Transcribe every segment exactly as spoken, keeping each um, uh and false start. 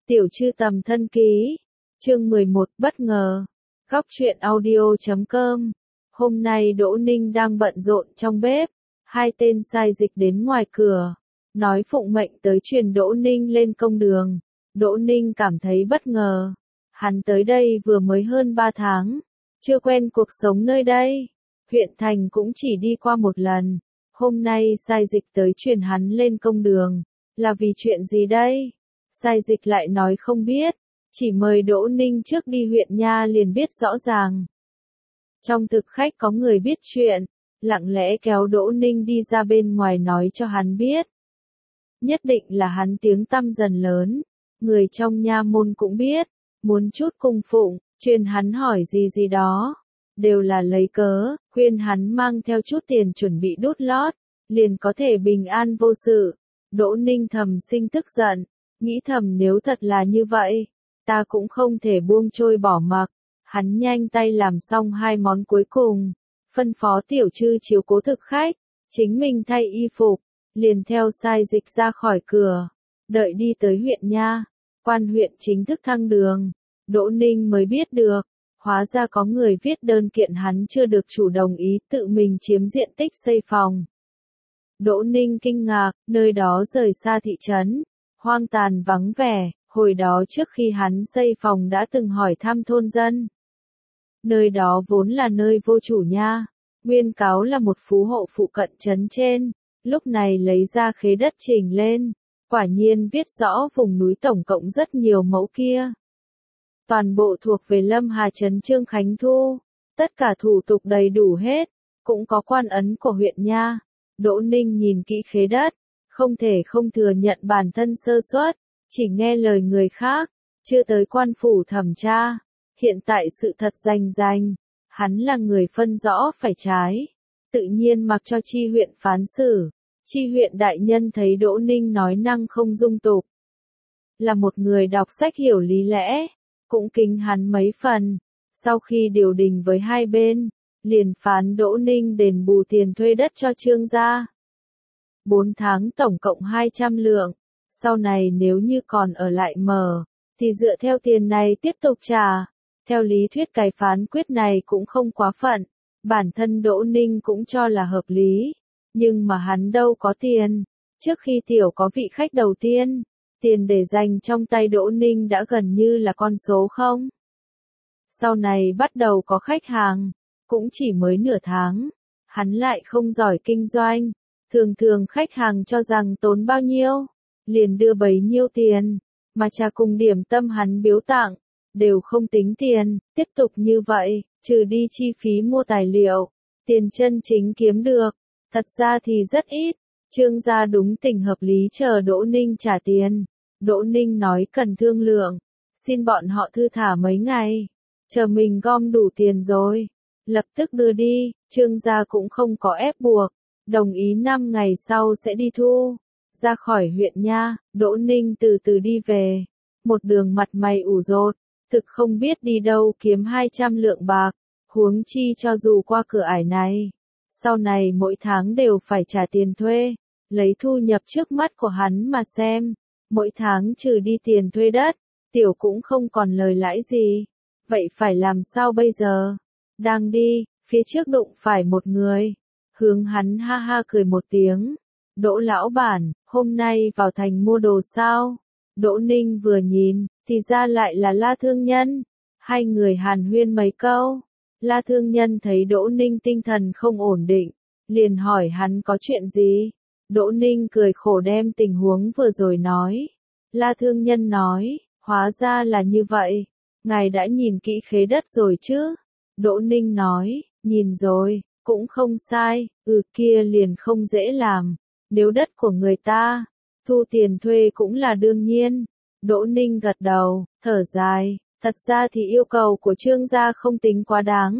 Tiểu Trư Tầm Thân Ký, chương mười một bất ngờ, góc truyện audio chấm com. Hôm nay Đỗ Ninh đang bận rộn trong bếp, hai tên sai dịch đến ngoài cửa, nói phụng mệnh tới truyền Đỗ Ninh lên công đường. Đỗ Ninh cảm thấy bất ngờ, hắn tới đây vừa mới hơn ba tháng, chưa quen cuộc sống nơi đây, huyện thành cũng chỉ đi qua một lần, hôm nay sai dịch tới truyền hắn lên công đường, là vì chuyện gì đây? Sai dịch lại nói không biết, chỉ mời Đỗ Ninh trước đi huyện nha liền biết rõ ràng. Trong thực khách có người biết chuyện, lặng lẽ kéo Đỗ Ninh đi ra bên ngoài nói cho hắn biết. Nhất định là hắn tiếng tăm dần lớn, người trong nha môn cũng biết, muốn chút cung phụng, truyền hắn hỏi gì gì đó, đều là lấy cớ, khuyên hắn mang theo chút tiền chuẩn bị đút lót, liền có thể bình an vô sự. Đỗ Ninh thầm sinh tức giận, nghĩ thầm nếu thật là như vậy, ta cũng không thể buông trôi bỏ mặc. Hắn nhanh tay làm xong hai món cuối cùng, phân phó Tiểu Trư chiếu cố thực khách, chính mình thay y phục, liền theo sai dịch ra khỏi cửa, đợi đi tới huyện nha, quan huyện chính thức thăng đường. Đỗ Ninh mới biết được, hóa ra có người viết đơn kiện hắn chưa được chủ đồng ý tự mình chiếm diện tích xây phòng. Đỗ Ninh kinh ngạc, nơi đó rời xa thị trấn, hoang tàn vắng vẻ, hồi đó trước khi hắn xây phòng đã từng hỏi thăm thôn dân. Nơi đó vốn là nơi vô chủ nha, nguyên cáo là một phú hộ phụ cận trấn trên, lúc này lấy ra khế đất chỉnh lên, quả nhiên viết rõ vùng núi tổng cộng rất nhiều mẫu kia. Toàn bộ thuộc về Lâm Hà trấn Trương Khánh Thu, tất cả thủ tục đầy đủ hết, cũng có quan ấn của huyện nha. Đỗ Ninh nhìn kỹ khế đất, không thể không thừa nhận bản thân sơ suất, chỉ nghe lời người khác, chưa tới quan phủ thẩm tra. Hiện tại sự thật rành rành, hắn là người phân rõ phải trái, tự nhiên mặc cho chi huyện phán xử. Chi huyện đại nhân thấy Đỗ Ninh nói năng không dung tục, là một người đọc sách hiểu lý lẽ, cũng kính hắn mấy phần. Sau khi điều đình với hai bên, liền phán Đỗ Ninh đền bù tiền thuê đất cho Trương gia. Bốn tháng tổng cộng hai trăm lượng, sau này nếu như còn ở lại mở, thì dựa theo tiền này tiếp tục trả. Theo lý thuyết cái phán quyết này cũng không quá phận, bản thân Đỗ Ninh cũng cho là hợp lý, nhưng mà hắn đâu có tiền. Trước khi tiểu có vị khách đầu tiên, tiền để dành trong tay Đỗ Ninh đã gần như là con số không. Sau này bắt đầu có khách hàng, cũng chỉ mới nửa tháng, hắn lại không giỏi kinh doanh, thường thường khách hàng cho rằng tốn bao nhiêu, liền đưa bấy nhiêu tiền, mà trà cùng điểm tâm hắn biếu tặng, đều không tính tiền. Tiếp tục như vậy, trừ đi chi phí mua tài liệu, tiền chân chính kiếm được, thật ra thì rất ít. Trương gia đúng tình hợp lý chờ Đỗ Ninh trả tiền. Đỗ Ninh nói cần thương lượng, xin bọn họ thư thả mấy ngày, chờ mình gom đủ tiền rồi, lập tức đưa đi. Trương gia cũng không có ép buộc, đồng ý năm ngày sau sẽ đi thu. Ra khỏi huyện nha, Đỗ Ninh từ từ đi về, một đường mặt mày ủ rột, thực không biết đi đâu kiếm hai trăm lượng bạc, huống chi cho dù qua cửa ải này, sau này mỗi tháng đều phải trả tiền thuê. Lấy thu nhập trước mắt của hắn mà xem, mỗi tháng trừ đi tiền thuê đất, tiểu cũng không còn lời lãi gì. Vậy phải làm sao bây giờ? Đang đi, phía trước đụng phải một người, hướng hắn ha ha cười một tiếng. Đỗ lão bản, hôm nay vào thành mua đồ sao? Đỗ Ninh vừa nhìn, thì ra lại là La Thương Nhân. Hai người hàn huyên mấy câu. La Thương Nhân thấy Đỗ Ninh tinh thần không ổn định, liền hỏi hắn có chuyện gì. Đỗ Ninh cười khổ đem tình huống vừa rồi nói. La Thương Nhân nói, hóa ra là như vậy, ngài đã nhìn kỹ khế đất rồi chứ? Đỗ Ninh nói, nhìn rồi, cũng không sai, ừ kia liền không dễ làm, nếu đất của người ta, thu tiền thuê cũng là đương nhiên. Đỗ Ninh gật đầu, thở dài, thật ra thì yêu cầu của Trương gia không tính quá đáng.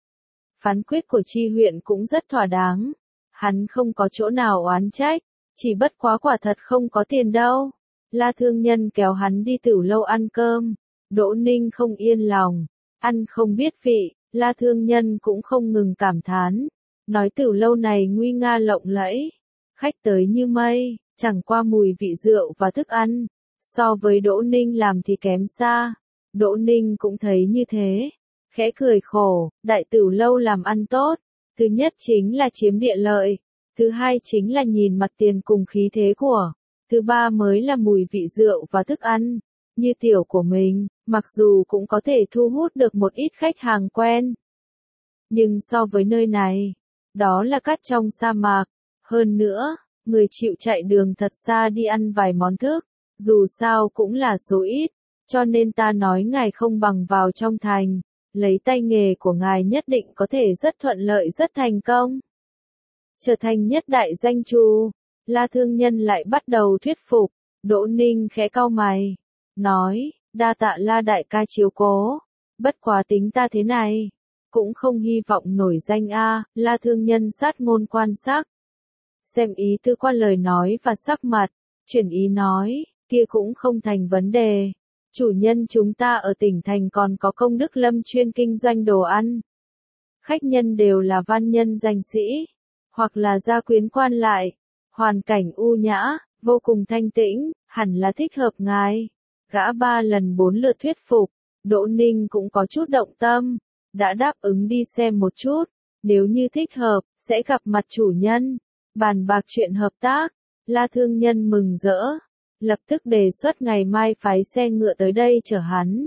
Phán quyết của chi huyện cũng rất thỏa đáng, hắn không có chỗ nào oán trách, chỉ bất quá quả thật không có tiền đâu. La Thương Nhân kéo hắn đi Tửu Lâu ăn cơm, Đỗ Ninh không yên lòng, ăn không biết vị. La Thương Nhân cũng không ngừng cảm thán, nói Tửu Lâu này nguy nga lộng lẫy, khách tới như mây, chẳng qua mùi vị rượu và thức ăn, So với Đỗ Ninh làm thì kém xa. Đỗ Ninh cũng thấy như thế. Khẽ cười khổ, đại tửu lâu làm ăn tốt. Thứ nhất chính là chiếm địa lợi. Thứ hai chính là nhìn mặt tiền cùng khí thế của. Thứ ba mới là mùi vị rượu và thức ăn. Như tiểu của mình, mặc dù cũng có thể thu hút được một ít khách hàng quen. Nhưng so với nơi này, đó là cát trong sa mạc. Hơn nữa, người chịu chạy đường thật xa đi ăn vài món thức, dù sao cũng là số ít. Cho nên ta nói ngài không bằng vào trong thành, lấy tay nghề của ngài nhất định có thể rất thuận lợi rất thành công. Trở thành nhất đại danh trù, La thương nhân lại bắt đầu thuyết phục. Đỗ Ninh khẽ cau mày, nói, đa tạ La đại ca chiếu cố, bất quá tính ta thế này, cũng không hy vọng nổi danh a. La thương nhân sát ngôn quan sát, xem ý tư qua lời nói và sắc mặt, chuyển ý nói, kia cũng không thành vấn đề. Chủ nhân chúng ta ở tỉnh thành còn có công đức lâm chuyên kinh doanh đồ ăn. Khách nhân đều là văn nhân danh sĩ, hoặc là gia quyến quan lại, hoàn cảnh u nhã, vô cùng thanh tĩnh, hẳn là thích hợp ngài. Gã ba lần bốn lượt thuyết phục, Đỗ Ninh cũng có chút động tâm, đã đáp ứng đi xem một chút, nếu như thích hợp, sẽ gặp mặt chủ nhân, bàn bạc chuyện hợp tác. La thương nhân mừng rỡ, lập tức đề xuất ngày mai phái xe ngựa tới đây chở hắn.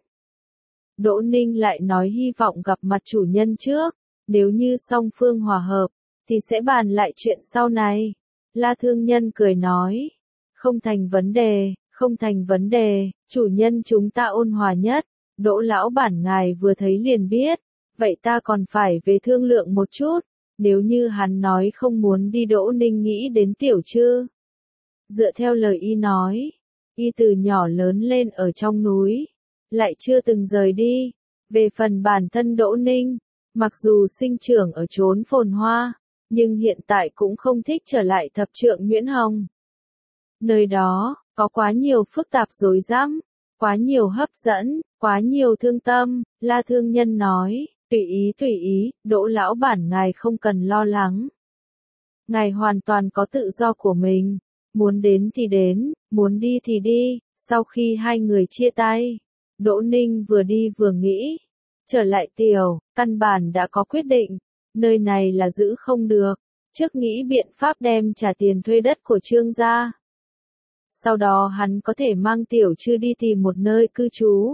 Đỗ Ninh lại nói hy vọng gặp mặt chủ nhân trước, nếu như song phương hòa hợp, thì sẽ bàn lại chuyện sau này. La thương nhân cười nói, không thành vấn đề, không thành vấn đề, chủ nhân chúng ta ôn hòa nhất, Đỗ lão bản ngài vừa thấy liền biết, vậy ta còn phải về thương lượng một chút, nếu như hắn nói không muốn đi. Đỗ Ninh nghĩ đến Tiểu Trư. Dựa theo lời y nói, y từ nhỏ lớn lên ở trong núi, lại chưa từng rời đi. Về phần bản thân Đỗ Ninh, mặc dù sinh trưởng ở chốn phồn hoa, nhưng hiện tại cũng không thích trở lại thập trượng Nguyễn Hồng. Nơi đó, có quá nhiều phức tạp rối rắm, quá nhiều hấp dẫn, quá nhiều thương tâm. La thương nhân nói, tùy ý tùy ý, Đỗ lão bản ngài không cần lo lắng. Ngài hoàn toàn có tự do của mình, muốn đến thì đến, muốn đi thì đi. Sau khi hai người chia tay, Đỗ Ninh vừa đi vừa nghĩ, trở lại tiểu, căn bản đã có quyết định, nơi này là giữ không được, trước nghĩ biện pháp đem trả tiền thuê đất của Trương gia. Sau đó hắn có thể mang Tiểu Trư đi tìm một nơi cư trú.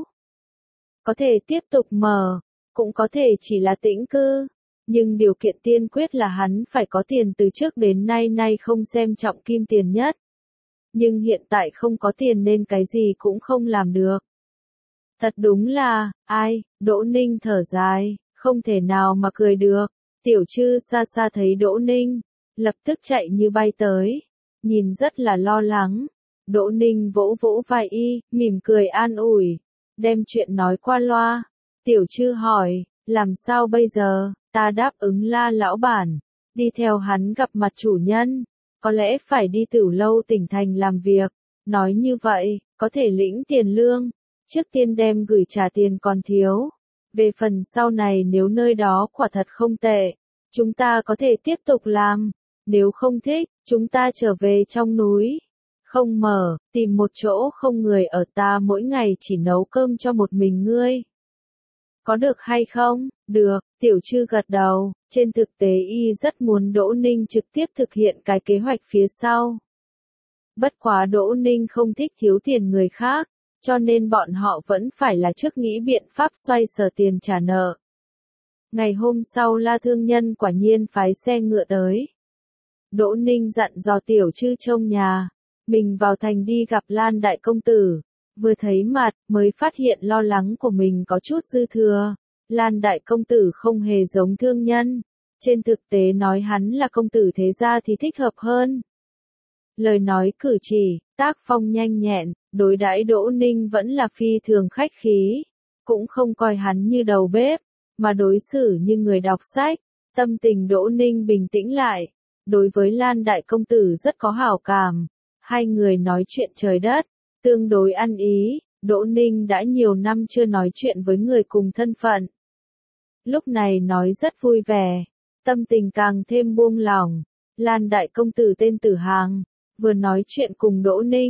Có thể tiếp tục mở, cũng có thể chỉ là tĩnh cư, nhưng điều kiện tiên quyết là hắn phải có tiền. Từ trước đến nay nay không xem trọng kim tiền nhất. Nhưng hiện tại không có tiền nên cái gì cũng không làm được. Thật đúng là, ai, Đỗ Ninh thở dài, không thể nào mà cười được. Tiểu Trư xa xa thấy Đỗ Ninh, lập tức chạy như bay tới, nhìn rất là lo lắng. Đỗ Ninh vỗ vỗ vai y, mỉm cười an ủi, đem chuyện nói qua loa. Tiểu Trư hỏi, làm sao bây giờ? Ta đáp ứng La lão bản, đi theo hắn gặp mặt chủ nhân, có lẽ phải đi Tửu lâu tỉnh thành làm việc. Nói như vậy, có thể lĩnh tiền lương, trước tiên đem gửi trả tiền còn thiếu. Về phần sau này nếu nơi đó quả thật không tệ, chúng ta có thể tiếp tục làm, nếu không thích, chúng ta trở về trong núi. Không mở, tìm một chỗ không người ở, ta mỗi ngày chỉ nấu cơm cho một mình ngươi. Có được hay không? Được, Tiểu Trư gật đầu. Trên thực tế y rất muốn Đỗ Ninh trực tiếp thực hiện cái kế hoạch phía sau. Bất quá Đỗ Ninh không thích thiếu tiền người khác, cho nên bọn họ vẫn phải là trước nghĩ biện pháp xoay sở tiền trả nợ. Ngày hôm sau La thương nhân quả nhiên phái xe ngựa tới. Đỗ Ninh dặn dò Tiểu Trư trông nhà, mình vào thành đi gặp Lan đại công tử. Vừa thấy mặt, mới phát hiện lo lắng của mình có chút dư thừa. Lan đại công tử không hề giống thương nhân. Trên thực tế nói hắn là công tử thế gia thì thích hợp hơn. Lời nói cử chỉ, tác phong nhanh nhẹn, đối đãi Đỗ Ninh vẫn là phi thường khách khí. Cũng không coi hắn như đầu bếp, mà đối xử như người đọc sách. Tâm tình Đỗ Ninh bình tĩnh lại. Đối với Lan đại công tử rất có hảo cảm. Hai người nói chuyện trời đất, tương đối ăn ý. Đỗ Ninh đã nhiều năm chưa nói chuyện với người cùng thân phận. Lúc này nói rất vui vẻ, tâm tình càng thêm buông lỏng. Lan đại công tử tên Tử Hàng, vừa nói chuyện cùng Đỗ Ninh,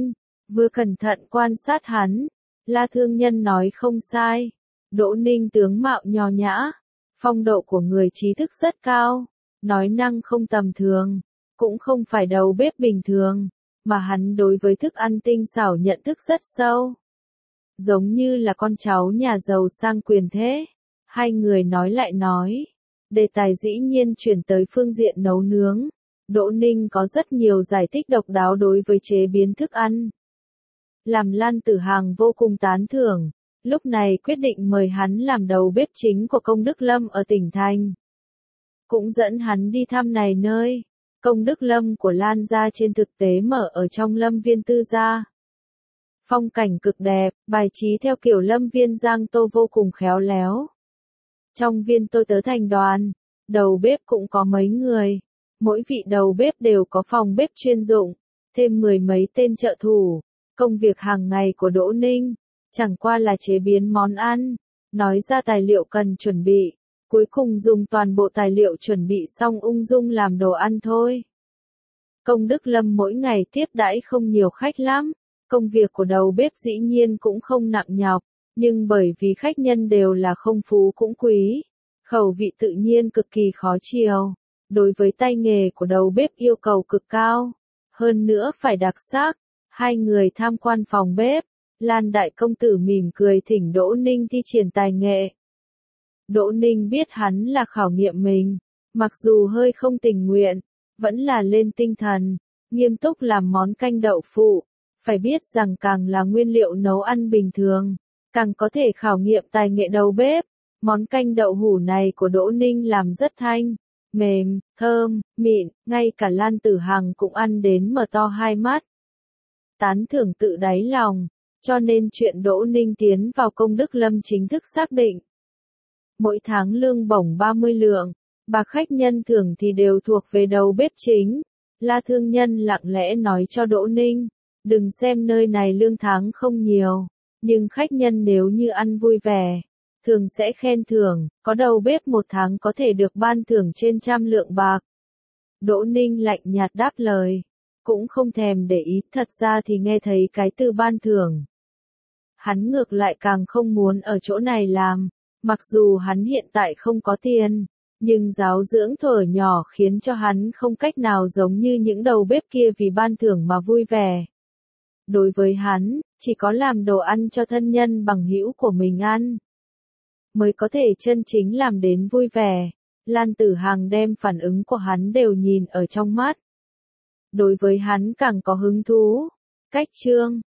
vừa cẩn thận quan sát hắn. La Thương Nhân nói không sai. Đỗ Ninh tướng mạo nho nhã, phong độ của người trí thức rất cao, nói năng không tầm thường, cũng không phải đầu bếp bình thường, mà hắn đối với thức ăn tinh xảo nhận thức rất sâu. Giống như là con cháu nhà giàu sang quyền thế. Hai người nói lại nói. Đề tài dĩ nhiên chuyển tới phương diện nấu nướng. Đỗ Ninh có rất nhiều giải thích độc đáo đối với chế biến thức ăn. Làm Lan Tử Hằng vô cùng tán thưởng, lúc này quyết định mời hắn làm đầu bếp chính của Công Đức Lâm ở tỉnh thành. Cũng dẫn hắn đi thăm này nơi. Công Đức Lâm của Lan gia trên thực tế mở ở trong lâm viên tư gia. Phong cảnh cực đẹp, bài trí theo kiểu lâm viên Giang Tô vô cùng khéo léo. Trong viên tôi tớ thành đoàn, đầu bếp cũng có mấy người. Mỗi vị đầu bếp đều có phòng bếp chuyên dụng, thêm mười mấy tên trợ thủ. Công việc hàng ngày của Đỗ Ninh, chẳng qua là chế biến món ăn, nói ra tài liệu cần chuẩn bị, cuối cùng dùng toàn bộ tài liệu chuẩn bị xong ung dung làm đồ ăn thôi. Công Đức Lâm mỗi ngày tiếp đãi không nhiều khách lắm, công việc của đầu bếp dĩ nhiên cũng không nặng nhọc, nhưng bởi vì khách nhân đều là không phú cũng quý, khẩu vị tự nhiên cực kỳ khó chiều. Đối với tay nghề của đầu bếp yêu cầu cực cao, hơn nữa phải đặc sắc. Hai người tham quan phòng bếp, Lan đại công tử mỉm cười thỉnh Đỗ Ninh thi triển tài nghệ. Đỗ Ninh biết hắn là khảo nghiệm mình, mặc dù hơi không tình nguyện, vẫn là lên tinh thần, nghiêm túc làm món canh đậu phụ. Phải biết rằng càng là nguyên liệu nấu ăn bình thường, càng có thể khảo nghiệm tài nghệ đầu bếp. Món canh đậu hủ này của Đỗ Ninh làm rất thanh, mềm, thơm, mịn, ngay cả Lan Tử Hằng cũng ăn đến mở to hai mắt. Tán thưởng tự đáy lòng, cho nên chuyện Đỗ Ninh tiến vào Công Đức Lâm chính thức xác định. Mỗi tháng lương bổng ba mươi lượng, bạc khách nhân thưởng thì đều thuộc về đầu bếp chính. La Thương Nhân lặng lẽ nói cho Đỗ Ninh, đừng xem nơi này lương tháng không nhiều, nhưng khách nhân nếu như ăn vui vẻ, thường sẽ khen thưởng, có đầu bếp một tháng có thể được ban thưởng trên trăm lượng bạc. Đỗ Ninh lạnh nhạt đáp lời, cũng không thèm để ý, thật ra thì nghe thấy cái từ ban thưởng. Hắn ngược lại càng không muốn ở chỗ này làm, mặc dù hắn hiện tại không có tiền, nhưng giáo dưỡng thuở nhỏ khiến cho hắn không cách nào giống như những đầu bếp kia vì ban thưởng mà vui vẻ. Đối với hắn, chỉ có làm đồ ăn cho thân nhân bằng hữu của mình ăn, mới có thể chân chính làm đến vui vẻ. Lan Tử Hằng đem phản ứng của hắn đều nhìn ở trong mắt. Đối với hắn càng có hứng thú. Cách chương